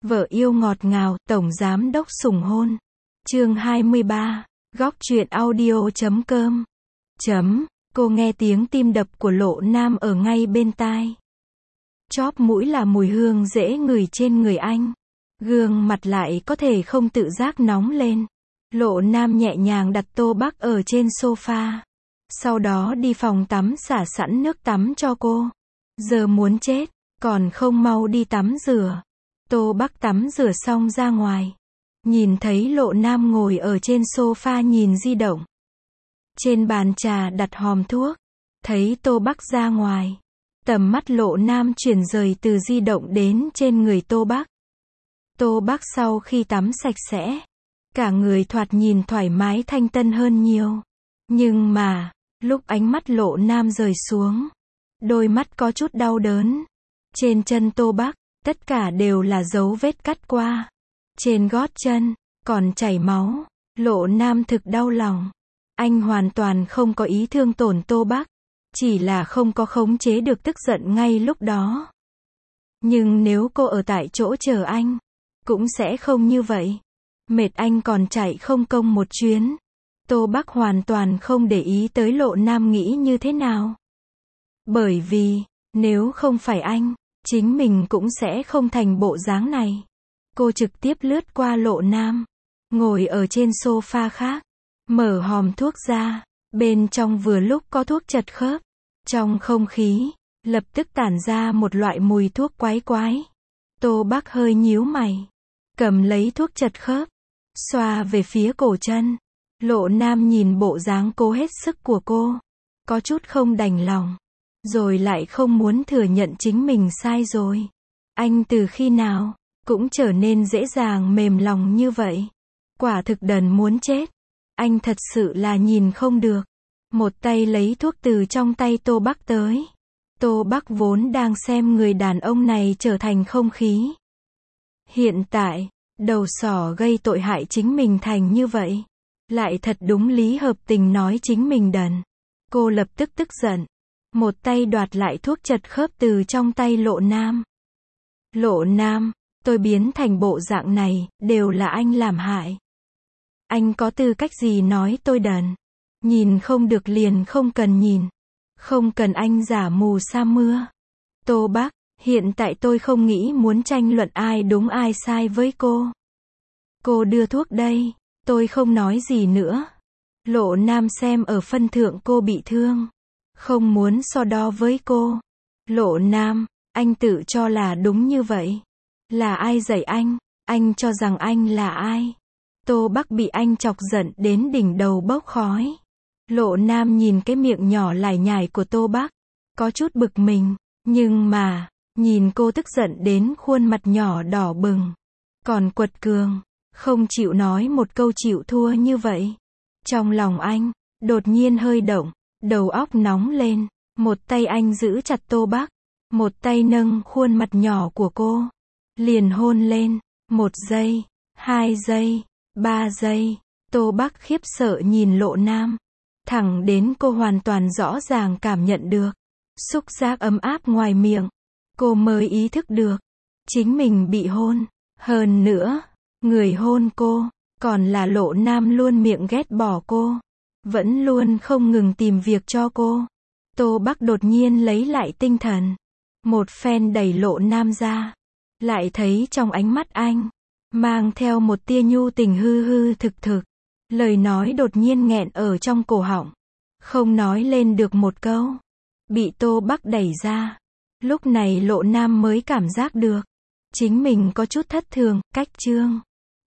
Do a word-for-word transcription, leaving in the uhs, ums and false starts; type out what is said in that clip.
Vợ yêu ngọt ngào, tổng giám đốc sủng hôn. Chương hai mươi ba, góc truyện audio chấm com. Chấm, cô nghe tiếng tim đập của Lộ Nam ở ngay bên tai. Chóp mũi là mùi hương dễ ngửi trên người anh. Gương mặt lại có thể không tự giác nóng lên. Lộ Nam nhẹ nhàng đặt tô bắc ở trên sofa. Sau đó đi phòng tắm xả sẵn nước tắm cho cô. Giờ muốn chết, còn không mau đi tắm rửa. Tô Bắc tắm rửa xong ra ngoài. Nhìn thấy Lộ Nam ngồi ở trên sofa nhìn di động. Trên bàn trà đặt hòm thuốc. Thấy Tô Bắc ra ngoài. Tầm mắt Lộ Nam chuyển rời từ di động đến trên người Tô Bắc. Tô Bắc sau khi tắm sạch sẽ. Cả người thoạt nhìn thoải mái thanh tân hơn nhiều. Nhưng mà, lúc ánh mắt Lộ Nam rời xuống. Đôi mắt có chút đau đớn. Trên chân Tô Bắc, tất cả đều là dấu vết cắt qua. Trên gót chân, còn chảy máu. Lộ Nam thực đau lòng. Anh hoàn toàn không có ý thương tổn Tô Bắc. Chỉ là không có khống chế được tức giận ngay lúc đó. Nhưng nếu cô ở tại chỗ chờ anh, cũng sẽ không như vậy. Mệt anh còn chạy không công một chuyến. Tô Bắc hoàn toàn không để ý tới Lộ Nam nghĩ như thế nào. Bởi vì, nếu không phải anh, chính mình cũng sẽ không thành bộ dáng này. Cô trực tiếp lướt qua Lộ Nam, ngồi ở trên sofa khác, mở hòm thuốc ra, bên trong vừa lúc có thuốc chật khớp. Trong không khí, lập tức tản ra một loại mùi thuốc quái quái. Tô Bắc hơi nhíu mày, cầm lấy thuốc chật khớp, xoa về phía cổ chân. Lộ Nam nhìn bộ dáng cố hết sức của cô, có chút không đành lòng, rồi lại không muốn thừa nhận chính mình sai rồi. Anh từ khi nào cũng trở nên dễ dàng mềm lòng như vậy. Quả thực đần muốn chết. Anh thật sự là nhìn không được. Một tay lấy thuốc từ trong tay Tô Bắc tới. Tô Bắc vốn đang xem người đàn ông này trở thành không khí. Hiện tại, đầu sỏ gây tội hại chính mình thành như vậy. Lại thật đúng lý hợp tình nói chính mình đần. Cô lập tức tức giận. Một tay đoạt lại thuốc chật khớp từ trong tay Lộ Nam. Lộ Nam, tôi biến thành bộ dạng này, đều là anh làm hại. Anh có tư cách gì nói tôi đần? Nhìn không được liền không cần nhìn. Không cần anh giả mù sa mưa. Tô Bắc, hiện tại tôi không nghĩ muốn tranh luận ai đúng ai sai với cô. Cô đưa thuốc đây, tôi không nói gì nữa. Lộ Nam xem ở phân thượng cô bị thương. Không muốn so đo với cô. Lộ Nam, anh tự cho là đúng như vậy. Là ai dạy anh? Anh cho rằng anh là ai? Tô Bắc bị anh chọc giận đến đỉnh đầu bốc khói. Lộ Nam nhìn cái miệng nhỏ lải nhải của Tô Bắc, có chút bực mình, nhưng mà, nhìn cô tức giận đến khuôn mặt nhỏ đỏ bừng, còn quật cường, không chịu nói một câu chịu thua như vậy. Trong lòng anh, đột nhiên hơi động, đầu óc nóng lên, một tay anh giữ chặt Tô Bắc, một tay nâng khuôn mặt nhỏ của cô, liền hôn lên, một giây, hai giây, ba giây, Tô Bắc khiếp sợ nhìn Lộ Nam. Thẳng đến cô hoàn toàn rõ ràng cảm nhận được xúc giác ấm áp ngoài miệng, cô mới ý thức được chính mình bị hôn. Hơn nữa, người hôn cô còn là Lộ Nam luôn miệng ghét bỏ cô, vẫn luôn không ngừng tìm việc cho cô. Tô Bắc đột nhiên lấy lại tinh thần, một phen đẩy Lộ Nam ra, lại thấy trong ánh mắt anh mang theo một tia nhu tình hư hư thực thực. Lời nói đột nhiên nghẹn ở trong cổ họng, không nói lên được một câu, bị Tô Bắc đẩy ra. Lúc này Lộ Nam mới cảm giác được chính mình có chút thất thường, cách chương.